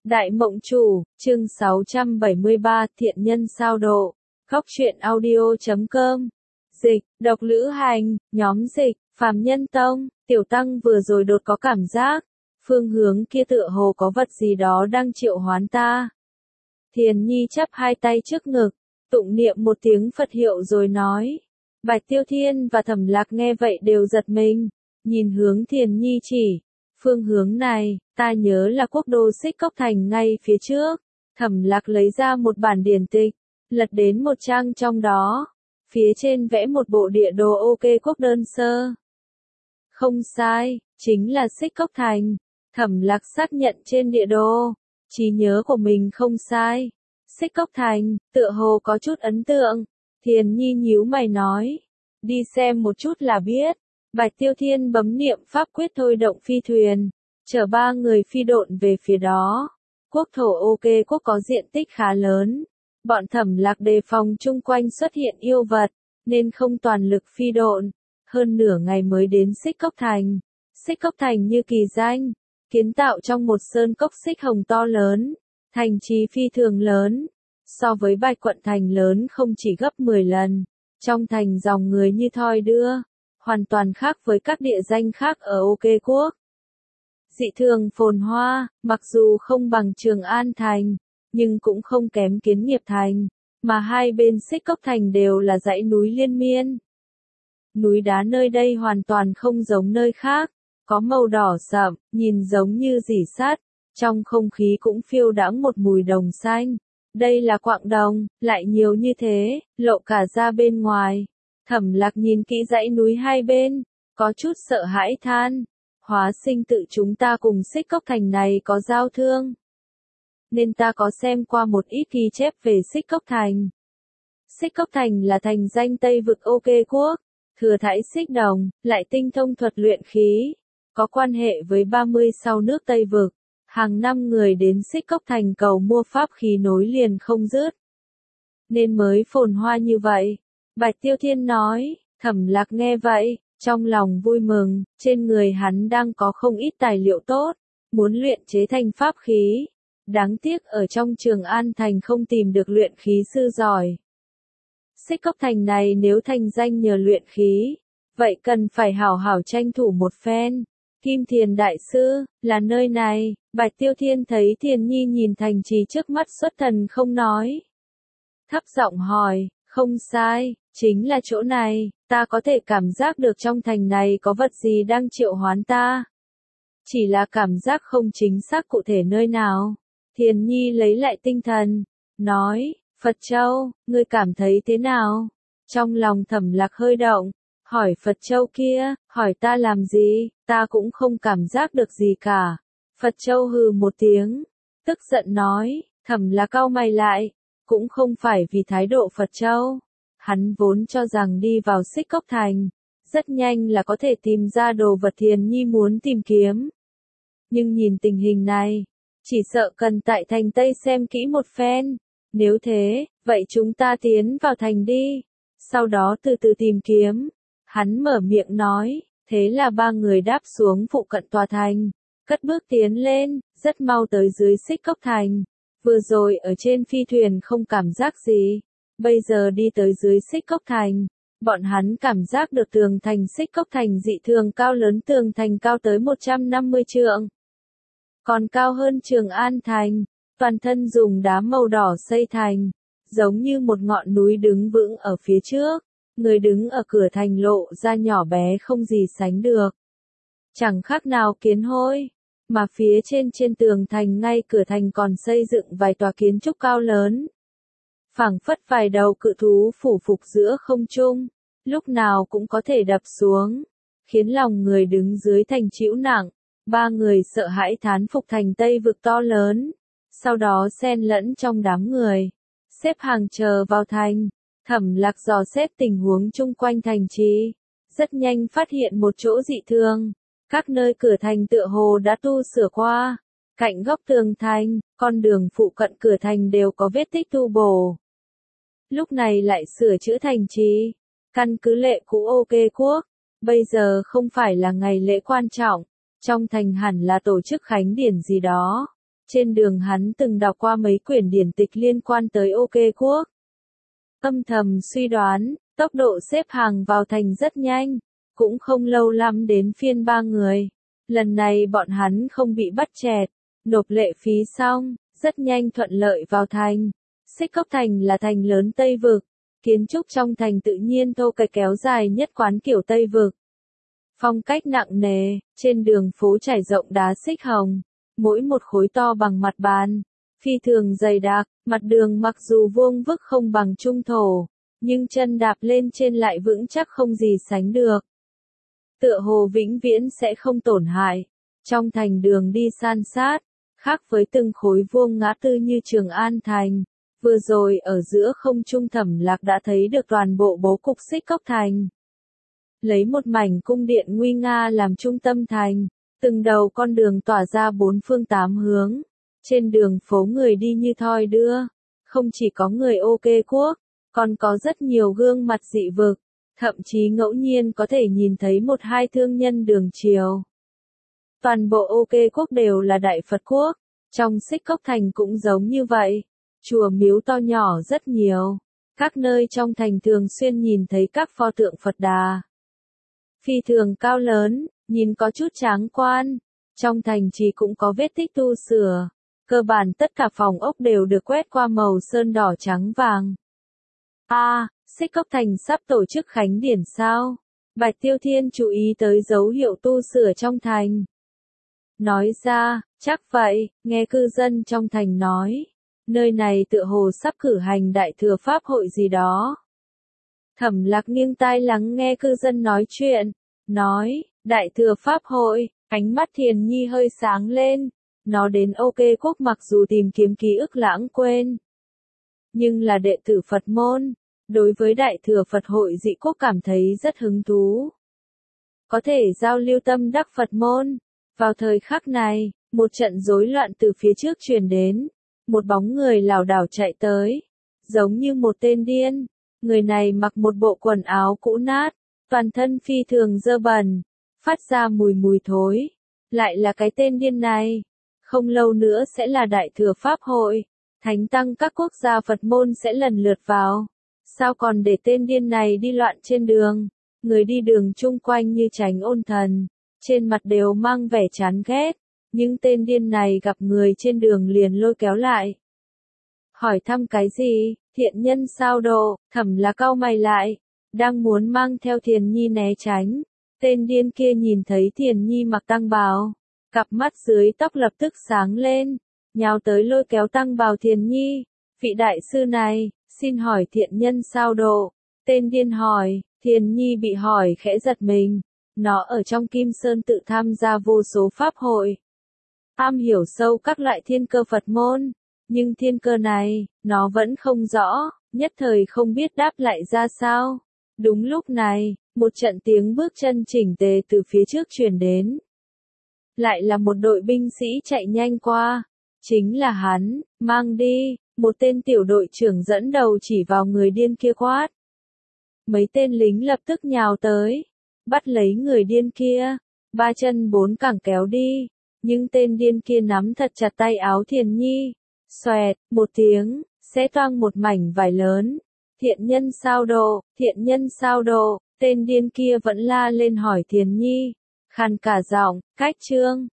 Đại Mộng Chủ, chương 673, Thiện Nhân Sao Độ. Góc truyện audio.com. Dịch, độc lữ hành, nhóm dịch, phàm nhân tông, tiểu tăng vừa rồi đột có cảm giác. Phương hướng kia tựa hồ có vật gì đó đang triệu hoán ta. Thiền Nhi chắp hai tay trước ngực, tụng niệm một tiếng Phật hiệu rồi nói. Bạch Tiêu Thiên và Thẩm Lạc nghe vậy đều giật mình, nhìn hướng Thiền Nhi chỉ. Phương hướng này, ta nhớ là quốc đô Xích Cốc Thành ngay phía trước. Thẩm Lạc lấy ra một bản điển tịch, lật đến một trang trong đó. Phía trên vẽ một bộ địa đồ ok quốc đơn sơ. Không sai, chính là Xích Cốc Thành. Thẩm Lạc xác nhận trên địa đồ. Trí nhớ của mình không sai. Xích Cốc Thành, tựa hồ có chút ấn tượng. Thiền Nhi nhíu mày nói. Đi xem một chút là biết. Bạch Tiêu Thiên bấm niệm pháp quyết thôi động phi thuyền, chở ba người phi độn về phía đó. Quốc thổ ok quốc có diện tích khá lớn. Bọn Thẩm Lạc đề phòng chung quanh xuất hiện yêu vật, nên không toàn lực phi độn. Hơn nửa ngày mới đến Xích Cốc Thành. Xích Cốc Thành như kỳ danh, kiến tạo trong một sơn cốc xích hồng to lớn. Thành trì phi thường lớn. So với Bạch Quận Thành lớn không chỉ gấp 10 lần. Trong thành dòng người như thoi đưa. Hoàn toàn khác với các địa danh khác ở ok quốc. Dị thường phồn hoa, mặc dù không bằng Trường An Thành, nhưng cũng không kém Kiến Nghiệp Thành, mà hai bên Xích Cốc Thành đều là dãy núi liên miên. Núi đá nơi đây hoàn toàn không giống nơi khác, có màu đỏ sậm, nhìn giống như rỉ sắt, trong không khí cũng phiêu đãng một mùi đồng xanh. Đây là quặng đồng, lại nhiều như thế, lộ cả ra bên ngoài. Thẩm Lạc nhìn kỹ dãy núi hai bên, có chút sợ hãi than. Hóa sinh tự chúng ta cùng Xích Cốc Thành này có giao thương. Nên ta có xem qua một ít ghi chép về Xích Cốc Thành. Xích Cốc Thành là thành danh Tây vực ok quốc, thừa thãi xích đồng, lại tinh thông thuật luyện khí. Có quan hệ với 36 nước Tây vực. Hàng năm người đến Xích Cốc Thành cầu mua pháp khí nối liền không dứt. Nên mới phồn hoa như vậy. Bạch Tiêu Thiên nói. Thẩm Lạc nghe vậy, trong lòng vui mừng, trên người hắn đang có không ít tài liệu tốt, muốn luyện chế thành pháp khí. Đáng tiếc ở trong Trường An Thành không tìm được luyện khí sư giỏi. Xích Cốc Thành này nếu thành danh nhờ luyện khí, vậy cần phải hảo hảo tranh thủ một phen. Kim Thiền Đại Sư, là nơi này. Bạch Tiêu Thiên thấy Thiền Nhi nhìn thành trì trước mắt xuất thần không nói. Thấp giọng hỏi, không sai, chính là chỗ này, ta có thể cảm giác được trong thành này có vật gì đang triệu hoán ta. Chỉ là cảm giác không chính xác cụ thể nơi nào. Thiền Nhi lấy lại tinh thần, nói, Phật Châu, ngươi cảm thấy thế nào? Trong lòng Thẩm Lạc hơi động, hỏi Phật Châu kia, hỏi ta làm gì, ta cũng không cảm giác được gì cả. Phật Châu hừ một tiếng, tức giận nói, Thẩm Lạc cau mày lại, cũng không phải vì thái độ Phật Châu. Hắn vốn cho rằng đi vào Xích Cốc Thành, rất nhanh là có thể tìm ra đồ vật Thiền Nhi muốn tìm kiếm. Nhưng nhìn tình hình này, chỉ sợ cần tại thành Tây xem kỹ một phen. Nếu thế, vậy chúng ta tiến vào thành đi. Sau đó từ từ tìm kiếm. Hắn mở miệng nói, thế là ba người đáp xuống phụ cận tòa thành. Cất bước tiến lên, rất mau tới dưới Xích Cốc Thành. Vừa rồi ở trên phi thuyền không cảm giác gì. Bây giờ đi tới dưới Xích Cốc Thành. Bọn hắn cảm giác được tường thành Xích Cốc Thành dị thường cao lớn, tường thành cao tới 150 trượng. Còn cao hơn Trường An Thành, toàn thân dùng đá màu đỏ xây thành, giống như một ngọn núi đứng vững ở phía trước. Người đứng ở cửa thành lộ ra nhỏ bé không gì sánh được. Chẳng khác nào kiến hôi, mà phía trên tường thành ngay cửa thành còn xây dựng vài tòa kiến trúc cao lớn. Phảng phất vài đầu cự thú phủ phục giữa không trung, lúc nào cũng có thể đập xuống, khiến lòng người đứng dưới thành chịu nặng. Ba người sợ hãi thán phục thành Tây vực to lớn, sau đó xen lẫn trong đám người, xếp hàng chờ vào thành. Thẩm Lạc dò xét tình huống chung quanh thành trì, rất nhanh phát hiện một chỗ dị thường. Các nơi cửa thành tựa hồ đã tu sửa qua, cạnh góc tường thành, con đường phụ cận cửa thành đều có vết tích tu bổ. Lúc này lại sửa chữa thành trì, căn cứ lệ cũ ok quốc, bây giờ không phải là ngày lễ quan trọng, trong thành hẳn là tổ chức khánh điển gì đó. Trên đường hắn từng đọc qua mấy quyển điển tịch liên quan tới OK quốc. Âm thầm suy đoán, tốc độ xếp hàng vào thành rất nhanh, cũng không lâu lắm đến phiên 3 người. Lần này bọn hắn không bị bắt chẹt, nộp lệ phí xong, rất nhanh thuận lợi vào thành. Xích Cốc Thành là thành lớn Tây Vực, kiến trúc trong thành tự nhiên thô kệch kéo dài nhất quán kiểu Tây Vực. Phong cách nặng nề, trên đường phố trải rộng đá xích hồng, mỗi một khối to bằng mặt bàn, phi thường dày đặc, mặt đường mặc dù vuông vức không bằng trung thổ, nhưng chân đạp lên trên lại vững chắc không gì sánh được. Tựa hồ vĩnh viễn sẽ không tổn hại. Trong thành đường đi san sát, khác với từng khối vuông ngã tư như Trường An Thành. Vừa rồi ở giữa không trung Thẩm Lạc đã thấy được toàn bộ bố cục Xích Cốc Thành. Lấy một mảnh cung điện nguy nga làm trung tâm thành, từng đầu con đường tỏa ra bốn phương tám hướng. Trên đường phố người đi như thoi đưa, không chỉ có người OK quốc, còn có rất nhiều gương mặt dị vực, thậm chí ngẫu nhiên có thể nhìn thấy một hai thương nhân đường triều. Toàn bộ OK quốc đều là Đại Phật quốc, trong Xích Cốc Thành cũng giống như vậy, chùa miếu to nhỏ rất nhiều, các nơi trong thành thường xuyên nhìn thấy các pho tượng Phật Đà. Phi thường cao lớn, nhìn có chút tráng quan, trong thành chỉ cũng có vết tích tu sửa, cơ bản tất cả phòng ốc đều được quét qua màu sơn đỏ trắng vàng. Xích Cốc Thành sắp tổ chức khánh điển sao? Bạch Tiêu Thiên chú ý tới dấu hiệu tu sửa trong thành. Nói ra, chắc vậy, nghe cư dân trong thành nói. Nơi này tựa hồ sắp cử hành đại thừa pháp hội gì đó. Thẩm Lạc nghiêng tai lắng nghe cư dân nói chuyện. Nói, đại thừa pháp hội, ánh mắt Thiền Nhi hơi sáng lên. Nó đến OK quốc mặc dù tìm kiếm ký ức lãng quên. Nhưng là đệ tử Phật môn. Đối với đại thừa Phật hội dị quốc cảm thấy rất hứng thú. Có thể giao lưu tâm đắc Phật môn. Vào thời khắc này, một trận rối loạn từ phía trước truyền đến. Một bóng người lảo đảo chạy tới. Giống như một tên điên. Người này mặc một bộ quần áo cũ nát. Toàn thân phi thường dơ bẩn. Phát ra mùi thối. Lại là cái tên điên này. Không lâu nữa sẽ là đại thừa Pháp hội. Thánh tăng các quốc gia Phật môn sẽ lần lượt vào. Sao còn để tên điên này đi loạn trên đường? Người đi đường chung quanh như tránh ôn thần. Trên mặt đều mang vẻ chán ghét. Nhưng tên điên này gặp người trên đường liền lôi kéo lại. Hỏi thăm cái gì? Thiện nhân sao độ? Thẩm là cau mày lại. Đang muốn mang theo Thiền Nhi né tránh. Tên điên kia nhìn thấy Thiền Nhi mặc tăng bào. Cặp mắt dưới tóc lập tức sáng lên. Nhào tới lôi kéo tăng bào Thiền Nhi. Vị đại sư này, xin hỏi thiện nhân sao độ? Tên điên hỏi, Thiền Nhi bị hỏi khẽ giật mình. Nó ở trong Kim Sơn tự tham gia vô số pháp hội. Am hiểu sâu các loại thiên cơ Phật môn. Nhưng thiên cơ này, nó vẫn không rõ, nhất thời không biết đáp lại ra sao. Đúng lúc này, một trận tiếng bước chân chỉnh tề từ phía trước truyền đến. Lại là một đội binh sĩ chạy nhanh qua. Chính là hắn, mang đi. Một tên tiểu đội trưởng dẫn đầu chỉ vào người điên kia quát. Mấy tên lính lập tức nhào tới. Bắt lấy người điên kia. Ba chân bốn cẳng kéo đi. Nhưng tên điên kia nắm thật chặt tay áo Thiền Nhi. Xoẹt, một tiếng, xé toang một mảnh vải lớn. Thiện nhân sao độ, thiện nhân sao độ. Tên điên kia vẫn la lên hỏi Thiền Nhi. Khàn cả giọng, cách trương.